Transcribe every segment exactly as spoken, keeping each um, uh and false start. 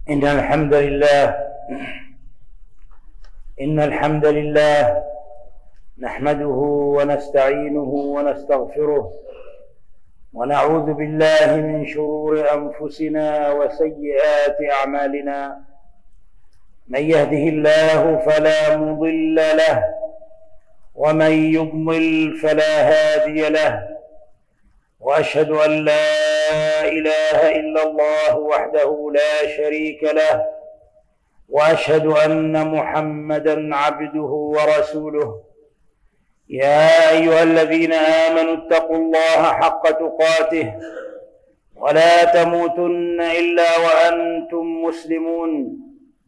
إن الحمد لله إن الحمد لله نحمده ونستعينه ونستغفره ونعوذ بالله من شرور أنفسنا وسيئات أعمالنا. من يهده الله فلا مضل له ومن يضلل فلا هادي له، وأشهد أن لا إله إلا الله وحده لا شريك له، وأشهد أن محمدًا عبده ورسوله. يا أيها الذين آمنوا اتقوا الله حق تقاته ولا تموتن إلا وأنتم مسلمون.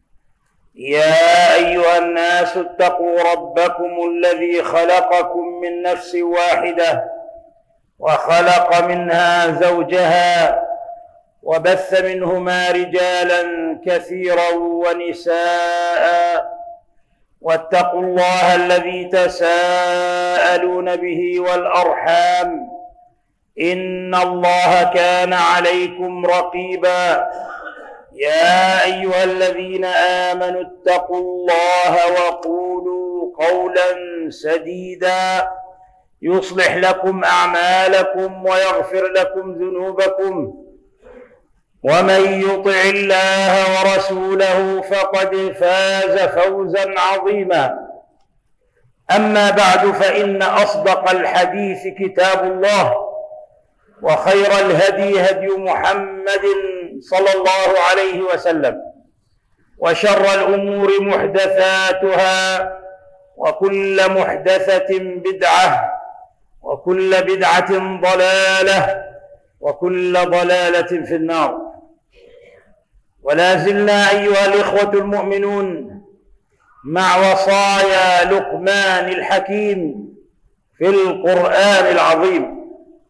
يا أيها الناس اتقوا ربكم الذي خلقكم من نفس واحدة وخلق منها زوجها وبث منهما رجالا كثيرا ونساء، واتقوا الله الذي تساءلون به والأرحام إن الله كان عليكم رقيبا. يا أيها الذين آمنوا اتقوا الله وقولوا قولا سديدا يصلح لكم أعمالكم ويغفر لكم ذنوبكم، ومن يطع الله ورسوله فقد فاز فوزا عظيما. أما بعد، فإن أصدق الحديث كتاب الله، وخير الهدي هدي محمد صلى الله عليه وسلم، وشر الأمور محدثاتها، وكل محدثة بدعة، وكل بدعة ضلالة، وكل ضلالة في النار. ولا زلنا أيها الإخوة المؤمنون مع وصايا لقمان الحكيم في القرآن العظيم،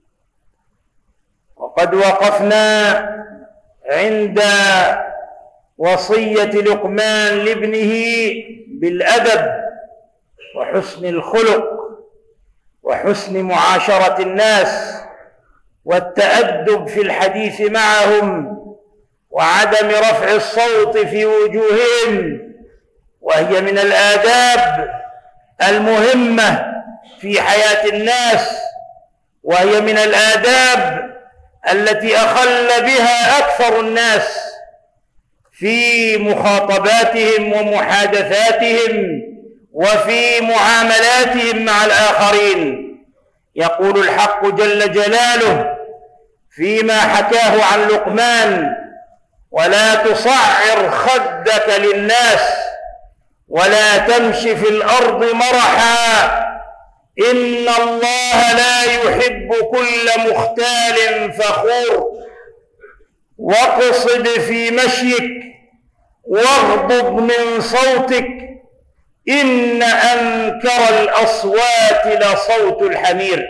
وقد وقفنا عند وصية لقمان لابنه بالأدب وحسن الخلق وحسن معاشرة الناس والتأدب في الحديث معهم وعدم رفع الصوت في وجوههم، وهي من الآداب المهمة في حياة الناس، وهي من الآداب التي أخل بها أكثر الناس في مخاطباتهم ومحادثاتهم وفي معاملاتهم مع الآخرين. يقول الحق جل جلاله فيما حكاه عن لقمان: ولا تصعر خدك للناس ولا تمش في الأرض مرحا إن الله لا يحب كل مختال فخور. واقصد في مشيك واغضض من صوتك إن أنكر الأصوات لصوت الحمير.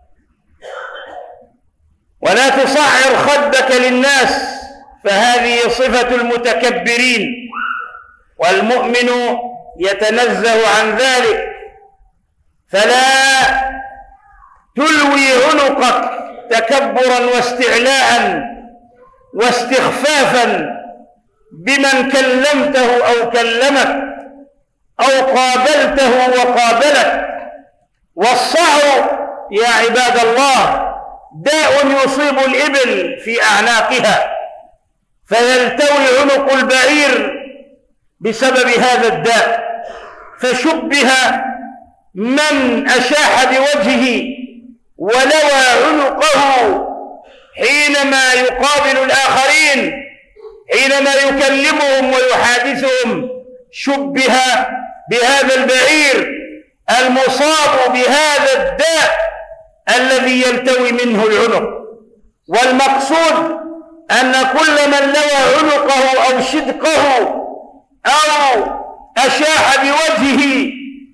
ولا تصعر خدك للناس، فهذه صفة المتكبرين، والمؤمن يتنزه عن ذلك. فلا تلوي عنقك تكبرا واستعلاء واستخفافا بمن كلمته أو كلمك أو قابلته وقابلك. والصعر يا عباد الله داء يصيب الإبل في أعناقها، فيلتوي عنق البعير بسبب هذا الداء. فشبه من أشاح بوجهه ولوى عنقه حينما يقابل الآخرين، حينما يكلمهم ويحادثهم، شبه بهذا البعير المصاب بهذا الداء الذي يلتوي منه العنق. والمقصود أن كل من لوى عنقه أو شدقه أو أشاح بوجهه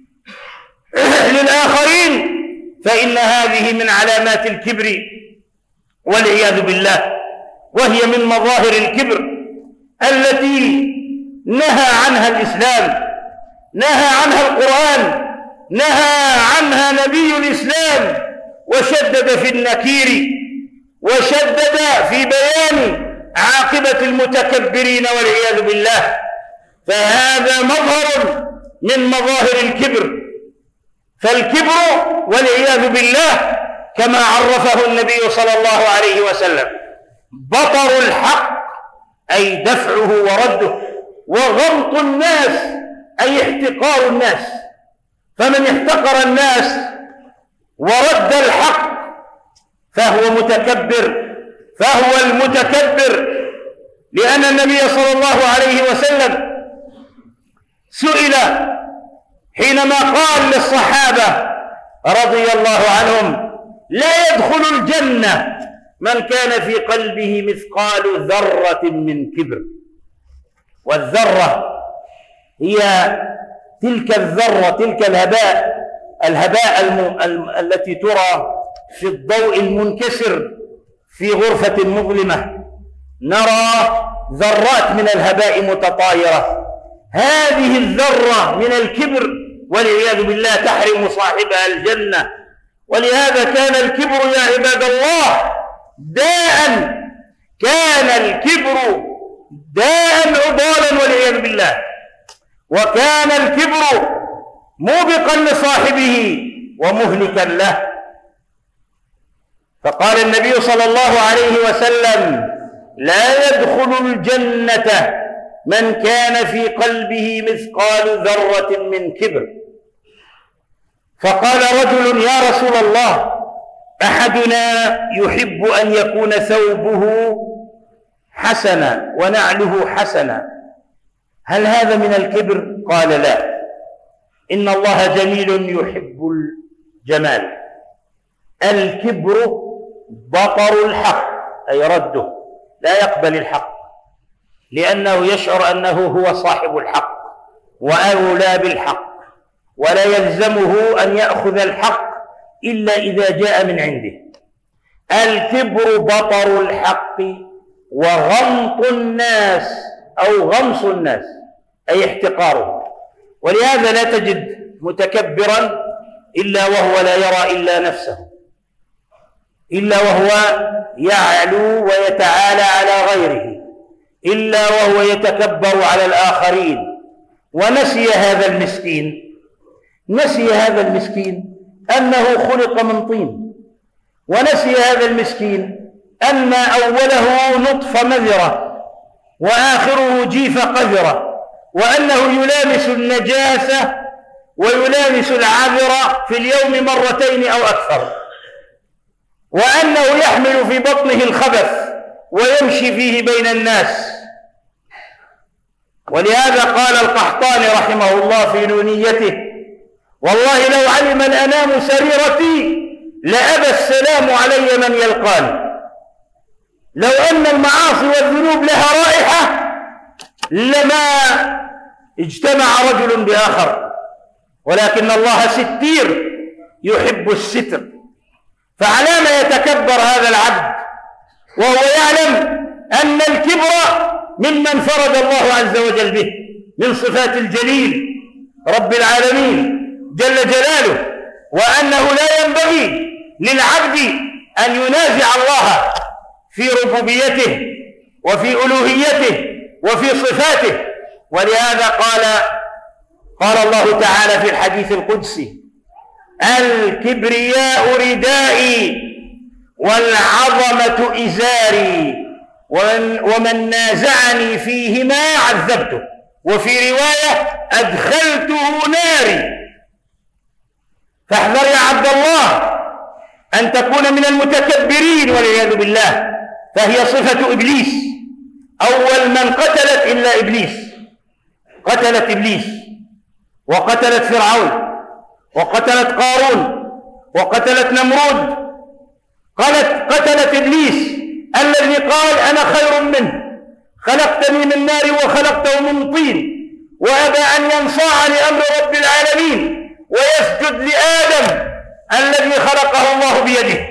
للآخرين فإن هذه من علامات الكبر والعياذ بالله، وهي من مظاهر الكبر التي نهى عنها الإسلام، نهى عنها القرآن، نهى عنها نبي الإسلام، وشدد في النكير، وشدد في بيان عاقبة المتكبرين والعياذ بالله. فهذا مظهر من مظاهر الكبر. فالكبر والعياذ بالله كما عرفه النبي صلى الله عليه وسلم بطر الحق أي دفعه ورده، وغمط الناس أي احتقار الناس. فمن احتقر الناس ورد الحق فهو متكبر، فهو المتكبر. لأن النبي صلى الله عليه وسلم سئل حينما قال للصحابة رضي الله عنهم: لا يدخل الجنة من كان في قلبه مثقال ذرة من كبر. والذرة هي تلك الذرة، تلك الهباء الهباء الم... الم... التي ترى في الضوء المنكسر في غرفة مظلمة، نرى ذرات من الهباء متطايرة. هذه الذرة من الكبر والعياذ بالله تحرم صاحبها الجنة. ولهذا كان الكبر يا عباد الله داء، كان الكبر داء عضالا والعياذ بالله، وكان الكبر موبقا لصاحبه ومهلكا له. فقال النبي صلى الله عليه وسلم: لا يدخل الجنة من كان في قلبه مثقال ذرة من كبر. فقال رجل: يا رسول الله، أحدنا يحب أن يكون ثوبه حسنا ونعله حسنا، هل هذا من الكبر؟ قال: لا، إن الله جميل يحب الجمال. الكبر بطر الحق أي رده، لا يقبل الحق، لأنه يشعر أنه هو صاحب الحق وأولى بالحق، ولا يلزمه أن يأخذ الحق إلا إذا جاء من عنده. الكبر بطر الحق وغمط الناس أو غمص الناس أي احتقارهم. ولهذا لا تجد متكبرا إلا وهو لا يرى إلا نفسه، إلا وهو يعلو ويتعالى على غيره، إلا وهو يتكبر على الآخرين. ونسي هذا المسكين نسي هذا المسكين أنه خلق من طين، ونسي هذا المسكين أن أوله نطف مذرة وآخره جيف قذرة، وأنه يلامس النجاسة ويلامس العذر في اليوم مرتين أو أكثر، وأنه يحمل في بطنه الخبث ويمشي فيه بين الناس. ولهذا قال القحطاني رحمه الله في نونيته: والله لو علم الأنام سريرتي لأبى السلام علي من يلقاني. لو أن المعاصي والذنوب لها رائحة لما اجتمع رجل بآخر، ولكن الله ستير يحب الستر. فعلى ما يتكبر هذا العبد وهو يعلم أن الكبر ممن فرد الله عز وجل به من صفات الجليل رب العالمين جل جلاله، وأنه لا ينبغي للعبد أن ينازع الله في ربوبيته وفي ألوهيته وفي صفاته. ولهذا قال قال الله تعالى في الحديث القدسي: الكبرياء ردائي والعظمة إزاري ومن, ومن نازعني فيهما عذبته، وفي رواية أدخلته ناري. فاحذر يا عبد الله أن تكون من المتكبرين والعياذ بالله، فهي صفة إبليس. أول من قتلت إلا إبليس، قتلت إبليس وقتلت فرعون وقتلت قارون وقتلت نمرود، قالت قتلت إبليس الذي قال أنا خير منه، خلقتني من نار وخلقته من طين، وأبى أن ينصاع لأمر رب العالمين ويسجد لآدم الذي خلقه الله بيده.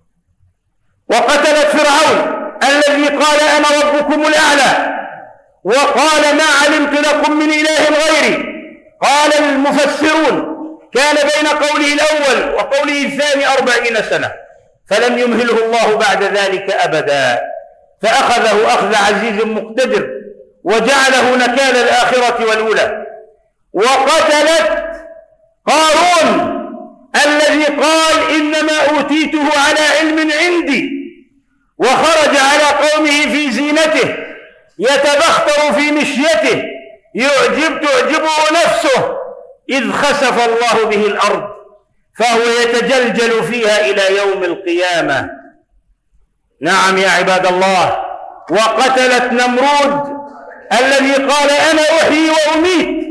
وقتلت فرعون الذي قال أنا ربكم الأعلى، وقال ما علمت لكم من إله غيري. قال المفسرون كان بين قوله الأول وقوله الثاني أربعين سنة، فلم يمهله الله بعد ذلك أبدا. فأخذه أخذ عزيز مقتدر وجعله نكال الآخرة والأولى. وقتلت قارون الذي قال إنما أوتيته على علم عندي، وخرج على قومه في زينته يتبختر في مشيته يعجب تعجبه نفسه، إذ خسف الله به الأرض فهو يتجلجل فيها إلى يوم القيامة. نعم يا عباد الله. وقتلت نمرود الذي قال أنا أحيي وأميت.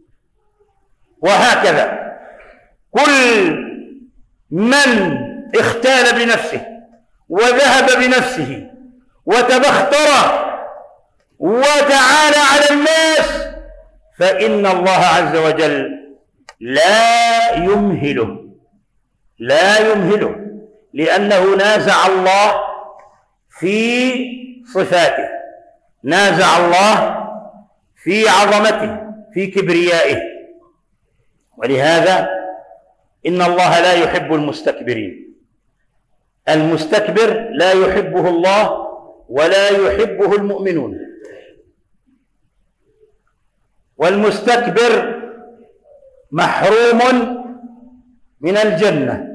وهكذا كل من اختال بنفسه وذهب بنفسه وتبختر وتعالى على الناس فإن الله عز وجل لا يمهله لا يمهله لأنه نازع الله في صفاته، نازع الله في عظمته، في كبريائه. ولهذا إن الله لا يحب المستكبرين. المستكبر لا يحبه الله ولا يحبه المؤمنون. والمستكبر محروم من الجنة،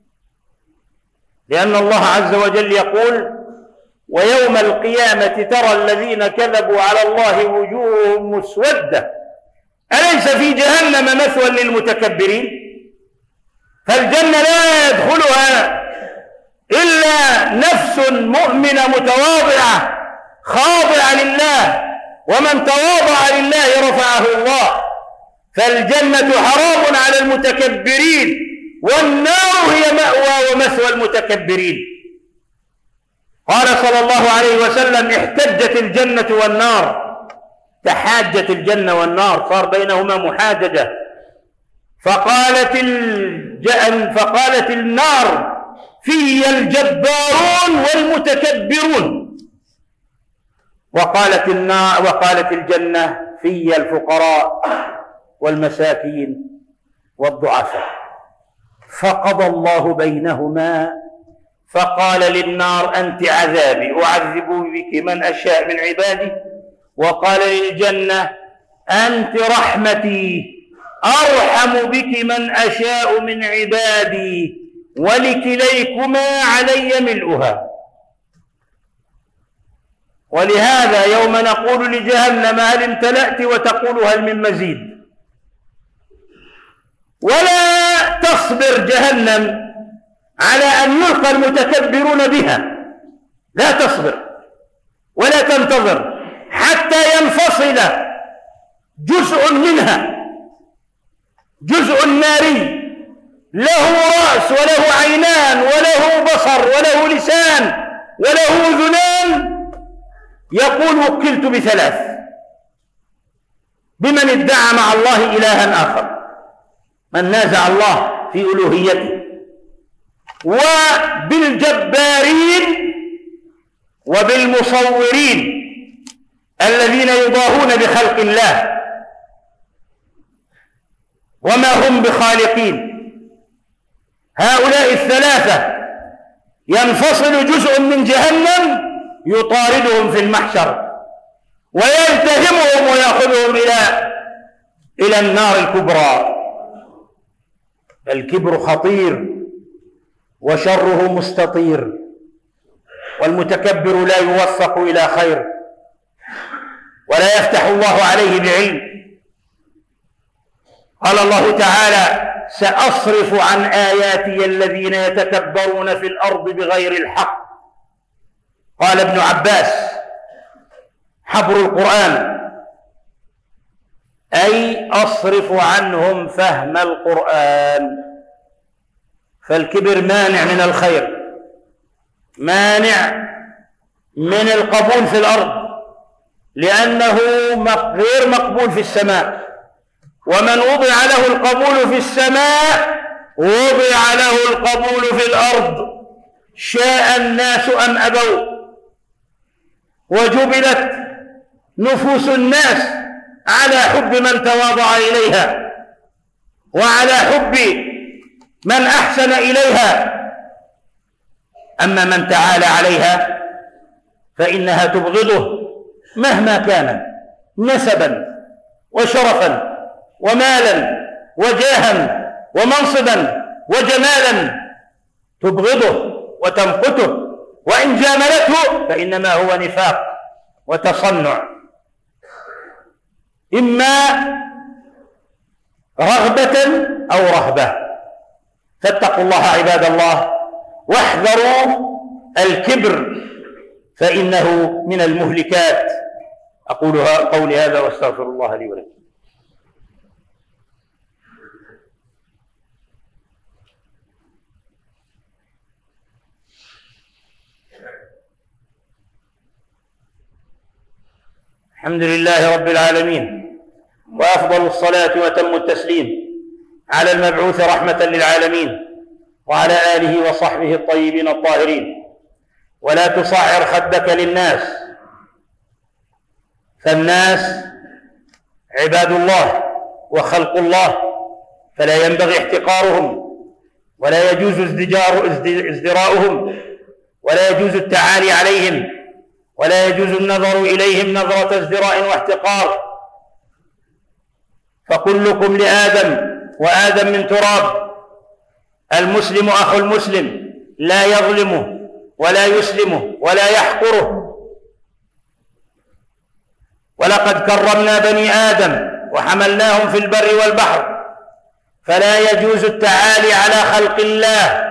لأن الله عز وجل يقول ويوم القيامة ترى الذين كذبوا على الله وجوههم مسودة أليس في جهنم مثوى للمتكبرين؟ فالجنة لا يدخلها إلا نفس مؤمنة متواضعة خاضعة لله، ومن تواضع لله رفعه الله. فالجنة حرام على المتكبرين، والنار هي مأوى ومثوى المتكبرين. قال صلى الله عليه وسلم احتجت الجنة والنار، تحاجت الجنة والنار، صار بينهما محاججة. فقالت الجن فقالت النار في الجبارون والمتكبرون، وقالت النار وقالت الجنة في الفقراء والمساكين والضعفاء. فقضى الله بينهما فقال للنار أنت عذابي أعذب بك من أشاء من عبادي، وقال للجنة أنت رحمتي أرحم بك من أشاء من عبادي، ولكليكما علي ملؤها. ولهذا يوم نقول لجهنم هل امتلأت وتقول هل من مزيد، ولا تصبر جهنم على أن يلقى المتكبرون بها، لا تصبر ولا تنتظر حتى ينفصل جزء منها، جزء ناري له رأس وله عينان وله بصر وله لسان وله أذنان، يقول وكلت بثلاث، بمن ادعى مع الله إلها آخر، من نازع الله في ألوهيته، وبالجبارين وبالمصورين الذين يضاهون بخلق الله وما هم بخالقين. هؤلاء الثلاثة ينفصل جزء من جهنم يطاردهم في المحشر ويلتهمهم ويأخذهم إلى إلى النار الكبرى. الكبر خطير وشره مستطير، والمتكبر لا يوفق إلى خير ولا يفتح الله عليه بعلم. قال الله تعالى سأصرف عن آياتي الذين يتكبرون في الأرض بغير الحق. قال ابن عباس حبر القرآن أي أصرف عنهم فهم القرآن. فالكبر مانع من الخير، مانع من القبول في الأرض، لأنه غير مقبول في السماء، ومن وضع له القبول في السماء وضع له القبول في الأرض شاء الناس أم أبوا. وجبلت نفوس الناس على حب من تواضع إليها وعلى حب من أحسن إليها، أما من تعالى عليها فإنها تبغضه مهما كان نسبا وشرفا ومالا وجاها ومنصبا وجمالا، تبغضه وتمقته، وإن جاملته فإنما هو نفاق وتصنع، إما رغبة أو رهبة. فاتقوا الله عباد الله واحذروا الكبر فإنه من المهلكات. أقول قولي هذا واستغفر الله لي ولكم. الحمد لله رب العالمين، وأفضل الصلاة وأتم التسليم على المبعوث رحمة للعالمين وعلى آله وصحبه الطيبين الطاهرين. ولا تصعر خدك للناس، فالناس عباد الله وخلق الله، فلا ينبغي احتقارهم، ولا يجوز ازدجار ازدراؤهم، ولا يجوز التعالي عليهم، ولا يجوز النظر إليهم نظرة ازدراء واحتقار. فكلكم لآدم وآدم من تراب. المسلم أخو المسلم، لا يظلمه ولا يسلمه ولا يحقره. ولقد كرمنا بني آدم وحملناهم في البر والبحر، فلا يجوز التعالي على خلق الله.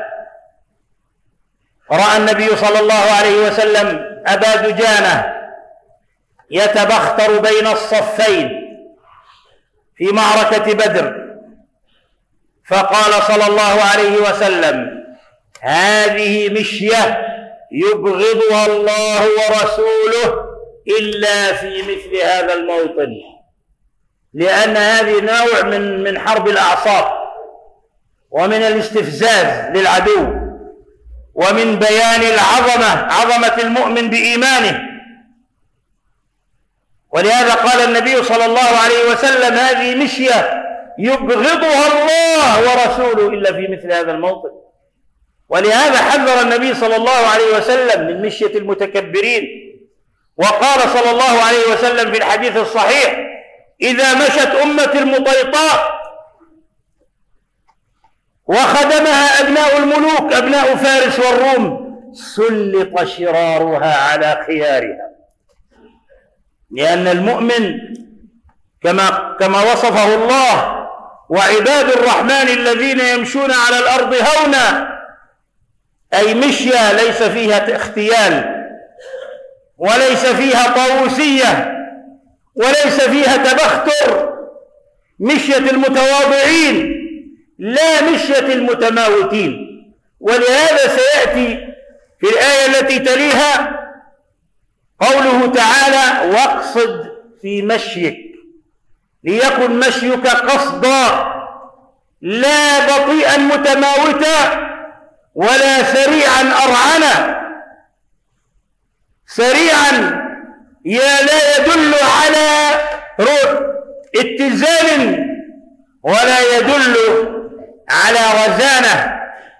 رأى النبي صلى الله عليه وسلم أبا دجانة يتبختر بين الصفين في معركة بدر، فقال صلى الله عليه وسلم: هذه مشية يبغضها الله ورسوله إلا في مثل هذا الموطن، لأن هذه نوع من من حرب الأعصاب ومن الاستفزاز للعدو، ومن بيان العظمة، عظمة المؤمن بإيمانه. ولهذا قال النبي صلى الله عليه وسلم: هذه مشية يبغضها الله ورسوله إلا في مثل هذا الموطن. ولهذا حذر النبي صلى الله عليه وسلم من مشية المتكبرين، وقال صلى الله عليه وسلم في الحديث الصحيح: إذا مشت أمة المطيطاء وخدمها أبناء الملوك أبناء فارس والروم سلط شرارها على خيارها. لأن المؤمن كما كما وصفه الله: وعباد الرحمن الذين يمشون على الأرض هونا، أي مشية ليس فيها اختيال، وليس فيها طاووسية، وليس فيها تبختر، مشية المتواضعين لا مشية المتماوتين. ولهذا سيأتي في الآية التي تليها قوله تعالى: واقصد في مشيك ليكن مشيك قصدا لا بطيئا متماوتا ولا سريعا أرعنا. سريعا يا لا يدل على اتزان ولا يدل على رزانة.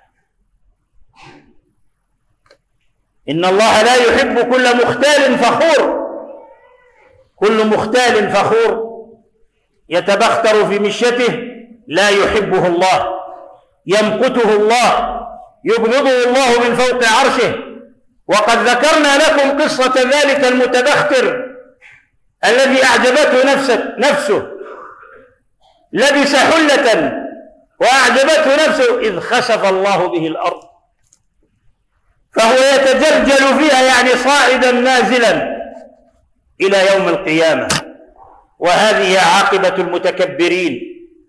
إن الله لا يحب كل مختال فخور. كل مختال فخور يتبختر في مشيته لا يحبه الله، يمقته الله، يبغضه الله من فوق عرشه. وقد ذكرنا لكم قصة ذلك المتبختر الذي أعجبته نفسه, نفسه لبس حلة وأعجبته نفسه إذ خسف الله به الأرض، فهو يتجلجل فيها يعني صاعدا نازلا إلى يوم القيامة. وهذه عاقبة المتكبرين،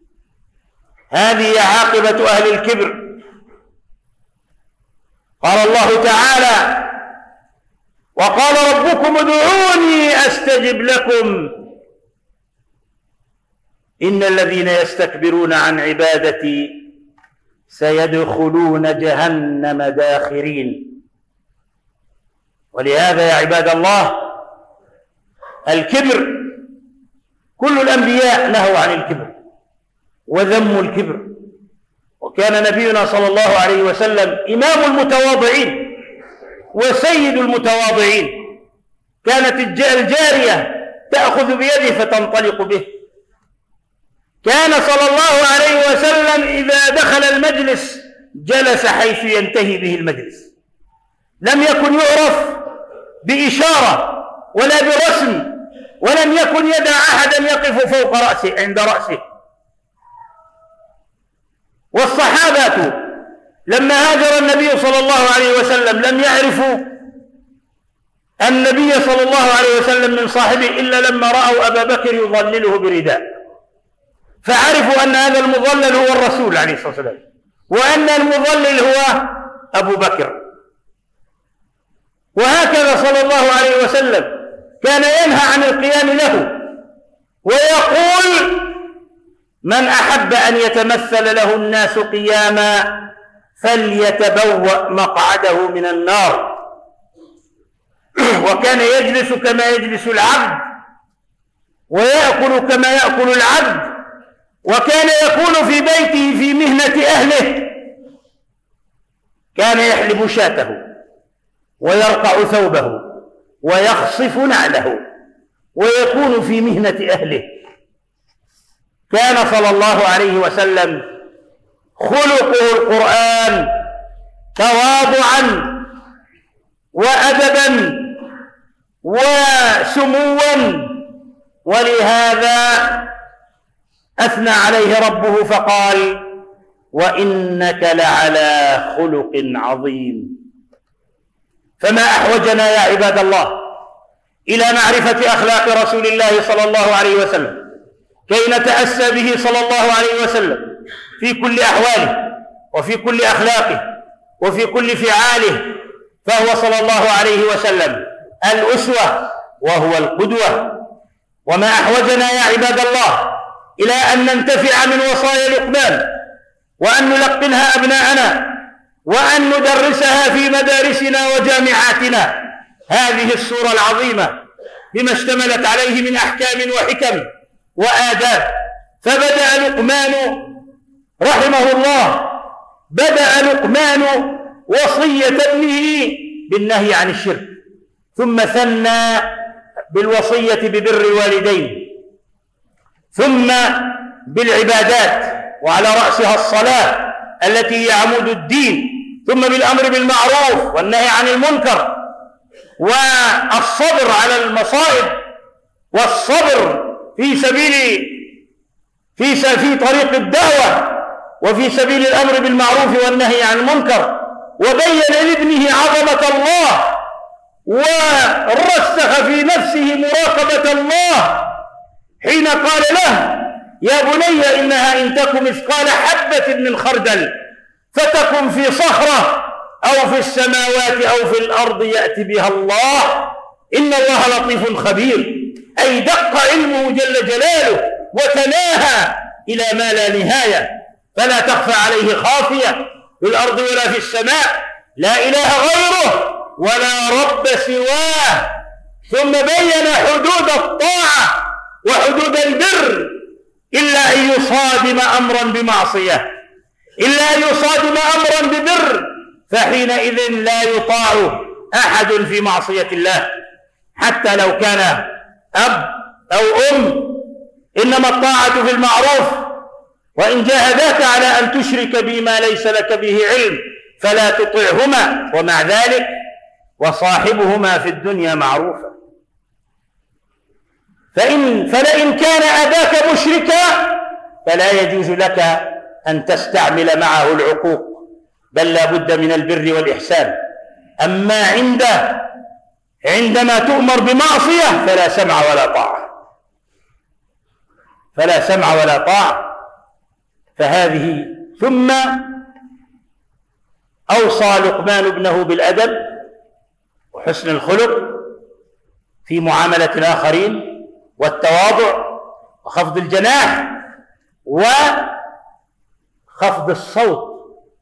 هذه عاقبة أهل الكبر. قال الله تعالى: وقال ربكم ادعوني أستجب لكم إن الذين يستكبرون عن عبادتي سيدخلون جهنم داخرين. ولهذا يا عباد الله الكبر، كل الأنبياء نهوا عن الكبر وذموا الكبر، وكان نبينا صلى الله عليه وسلم إمام المتواضعين وسيد المتواضعين، كانت الجارية تأخذ بيده فتنطلق به. كان صلى الله عليه وسلم إذا دخل المجلس جلس حيث ينتهي به المجلس، لم يكن يعرف بإشارة ولا برسم، ولم يكن يدع أحدا يقف فوق رأسه عند رأسه. والصحابة لما هاجر النبي صلى الله عليه وسلم لم يعرفوا النبي صلى الله عليه وسلم من صاحبه إلا لما رأوا أبا بكر يظلله برداء، فعرفوا أن هذا المظلل هو الرسول عليه الصلاة والسلام، وأن المظلل هو أبو بكر. وهكذا صلى الله عليه وسلم كان ينهى عن القيام له ويقول: من أحب أن يتمثل له الناس قياما فليتبوأ مقعده من النار. وكان يجلس كما يجلس العبد، ويأكل كما يأكل العبد، وكان يكون في بيته في مهنة أهله. كان يحلب شاته ويرقع ثوبه ويخصف نعله ويكون في مهنة أهله. كان صلى الله عليه وسلم خلقه القرآن تواضعا وأدبا وسموا، ولهذا أثنى عليه ربه فقال: وإنك لعلى خلق عظيم. فما أحوجنا يا عباد الله إلى معرفة أخلاق رسول الله صلى الله عليه وسلم كي نتأسى به صلى الله عليه وسلم في كل أحواله وفي كل أخلاقه وفي كل فعاله، فهو صلى الله عليه وسلم الأسوة وهو القدوة. وما أحوجنا يا عباد الله إلى أن ننتفع من وصايا لقمان وأن نلقنها أبناءنا وأن ندرسها في مدارسنا وجامعاتنا، هذه السورة العظيمة بما اشتملت عليه من أحكام وحكم وآداب. فبدأ لقمان رحمه الله بدأ لقمان وصية ابنه بالنهي عن الشرك، ثم ثنى بالوصية ببر الوالدين، ثم بالعبادات وعلى رأسها الصلاة التي هي عمود الدين، ثم بالأمر بالمعروف والنهي عن المنكر، والصبر على المصائب، والصبر في سبيل في في طريق الدعوة، وفي سبيل الأمر بالمعروف والنهي عن المنكر. وبين لابنه عظمة الله ورسخ في نفسه مراقبة الله حين قال له: يا بني إنها إن تك مثقال حبة من خردل فتكن في صخرة أو في السماوات أو في الأرض يأتي بها الله إن الله لطيف خبير. أي دق علمه جل جلاله وتناهى إلى ما لا نهاية، فلا تخفى عليه خافية في الأرض ولا في السماء، لا إله غيره ولا رب سواه. ثم بين حدود الطاعة وحدود البر، إلا أن يصادم أمرا بمعصية، إلا أن يصادم أمرا ببر، فحينئذ لا يطاع أحد في معصية الله حتى لو كان أب أو أم. إنما الطاعة في المعروف، وإن جاهداك على أن تشرك بما ليس لك به علم فلا تطعهما، ومع ذلك وصاحبهما في الدنيا معروفا. فإن فلئن كان أباك مشركا فلا يجوز لك أن تستعمل معه العقوق، بل لا بد من البر والإحسان. أما عنده عندما تؤمر بمعصية فلا سمع ولا طاعة، فلا سمع ولا طاعة. فهذه ثم أوصى لقمان ابنه بالأدب وحسن الخلق في معاملة الآخرين، والتواضع وخفض الجناح وخفض الصوت.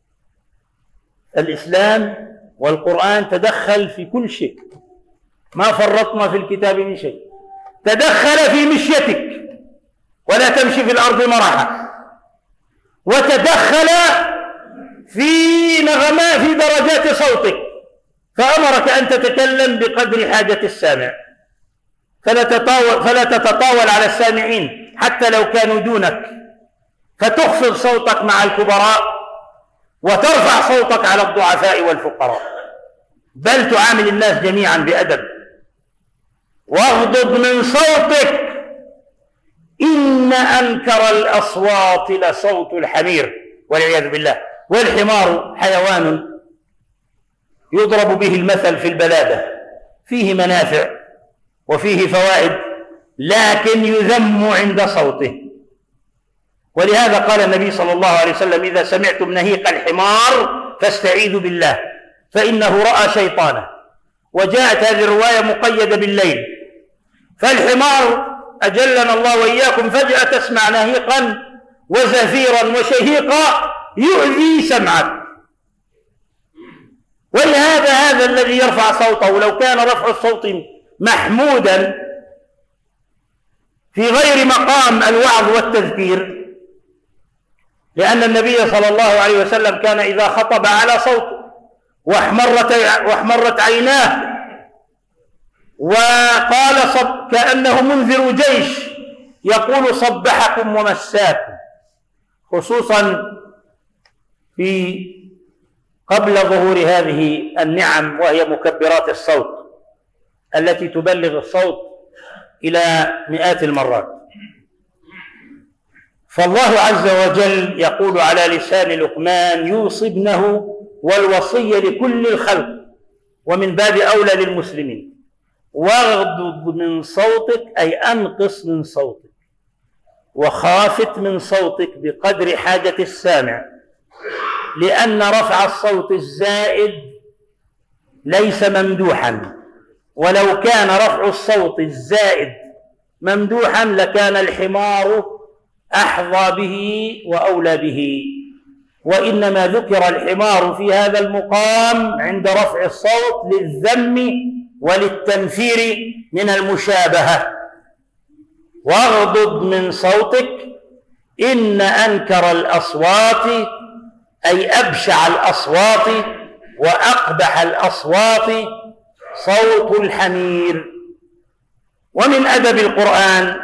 الإسلام والقرآن تدخل في كل شيء، ما فرطنا في الكتاب من شيء. تدخل في مشيتك ولا تمشي في الأرض مرحا، وتدخل في نغماء في درجات صوتك، فأمرك أن تتكلم بقدر حاجة السامع. فلا تطاول, فلا تتطاول على السامعين حتى لو كانوا دونك، فتخفض صوتك مع الكبراء وترفع صوتك على الضعفاء والفقراء، بل تعامل الناس جميعا بأدب. واغضض من صوتك، إن أنكر الأصوات لصوت الحمير والعياذ بالله. والحمار حيوان يضرب به المثل في البلادة، فيه منافع وفيه فوائد، لكن يذم عند صوته. ولهذا قال النبي صلى الله عليه وسلم: إذا سمعتم نهيق الحمار فاستعيذوا بالله فإنه رأى شيطانا. وجاءت هذه الرواية مقيدة بالليل، فالحمار أجلنا الله وإياكم فجأة تسمع نهيقا وزفيرا وشهيقا يؤذي سمعك. ولهذا هذا الذي يرفع صوته، لو كان رفع الصوت محمودا في غير مقام الوعظ والتذكير، لأن النبي صلى الله عليه وسلم كان إذا خطب على صوته واحمرت, واحمرت عيناه وقال صب كأنه منذر جيش يقول: صبحكم ومساكم، خصوصا في قبل ظهور هذه النعم وهي مكبرات الصوت التي تبلغ الصوت إلى مئات المرات. فالله عز وجل يقول على لسان لقمان يوصي ابنه والوصية لكل الخلق ومن باب أولى للمسلمين: واغضض من صوتك، أي أنقص من صوتك وخافت من صوتك بقدر حاجة السامع، لأن رفع الصوت الزائد ليس ممدوحا، ولو كان رفع الصوت الزائد ممدوحا لكان الحمار أحظى به وأولى به، وإنما ذكر الحمار في هذا المقام عند رفع الصوت للذم وللتنفير من المشابهة. واغضض من صوتك، إن أنكر الأصوات أي أبشع الأصوات وأقبح الأصوات صوت الحمير. ومن أدب القرآن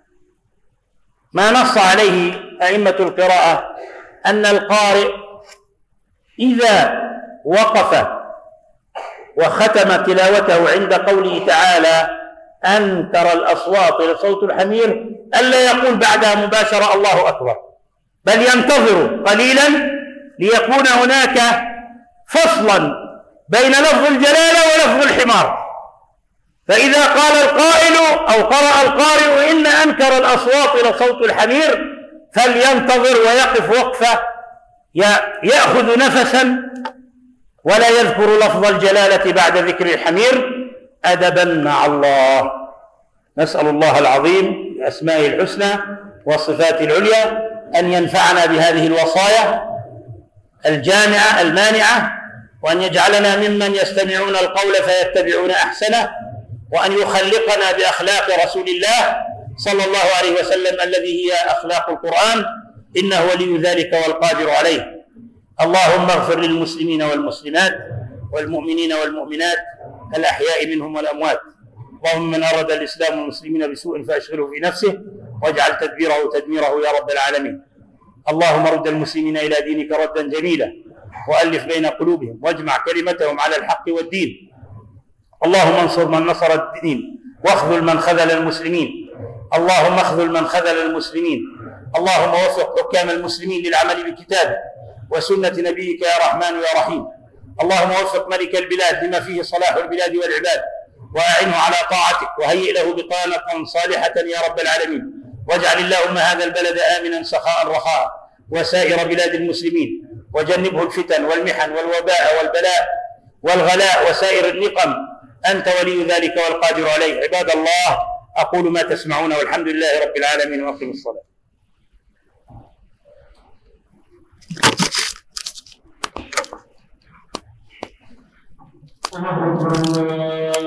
ما نص عليه أئمة القراءة أن القارئ إذا وقف وختم تلاوته عند قوله تعالى أنكر الأصوات لصوت الحمير ألا يقول بعدها مباشرة الله أكبر، بل ينتظر قليلا ليكون هناك فصلا بين لفظ الجلالة ولفظ الحمار. فإذا قال القائل أو قرأ القارئ إن أنكر الأصوات لصوت الحمير فلينتظر ويقف وقفة يأخذ نفسا ولا يذكر لفظ الجلالة بعد ذكر الحمير أدبا مع الله. نسأل الله العظيم بأسمائه الحسنى والصفات العليا أن ينفعنا بهذه الوصايا الجامعة المانعة، وأن يجعلنا ممن يستمعون القول فيتبعون أحسنه، وأن يخلقنا بأخلاق رسول الله صلى الله عليه وسلم الذي هي أخلاق القرآن، إنه ولي ذلك والقادر عليه. اللهم اغفر للمسلمين والمسلمات والمؤمنين والمؤمنات الأحياء منهم والأموات. اللهم من أراد الإسلام والمسلمين بسوء فأشغله في نفسه واجعل تدبيره تدميره يا رب العالمين. اللهم رد المسلمين إلى دينك ردا جميلا وألف بين قلوبهم واجمع كلمتهم على الحق والدين. اللهم انصر من نصر الدين واخذل من خذل المسلمين. اللهم اخذل من خذل المسلمين. اللهم وفق حكام المسلمين للعمل بكتابك وسنة نبيك يا رحمن يا رحيم. اللهم وفق ملك البلاد لما فيه صلاح البلاد والعباد، وأعنه على طاعتك، وهيئ له بطانة صالحة يا رب العالمين. واجعل اللهم هذا البلد آمنا سخاء رخاء وسائر بلاد المسلمين، وجنبه الفتن والمحن والوباء والبلاء والغلاء وسائر النقم، أنت ولي ذلك والقادر عليه. عباد الله، أقول ما تسمعون والحمد لله رب العالمين، وأقم الصلاة.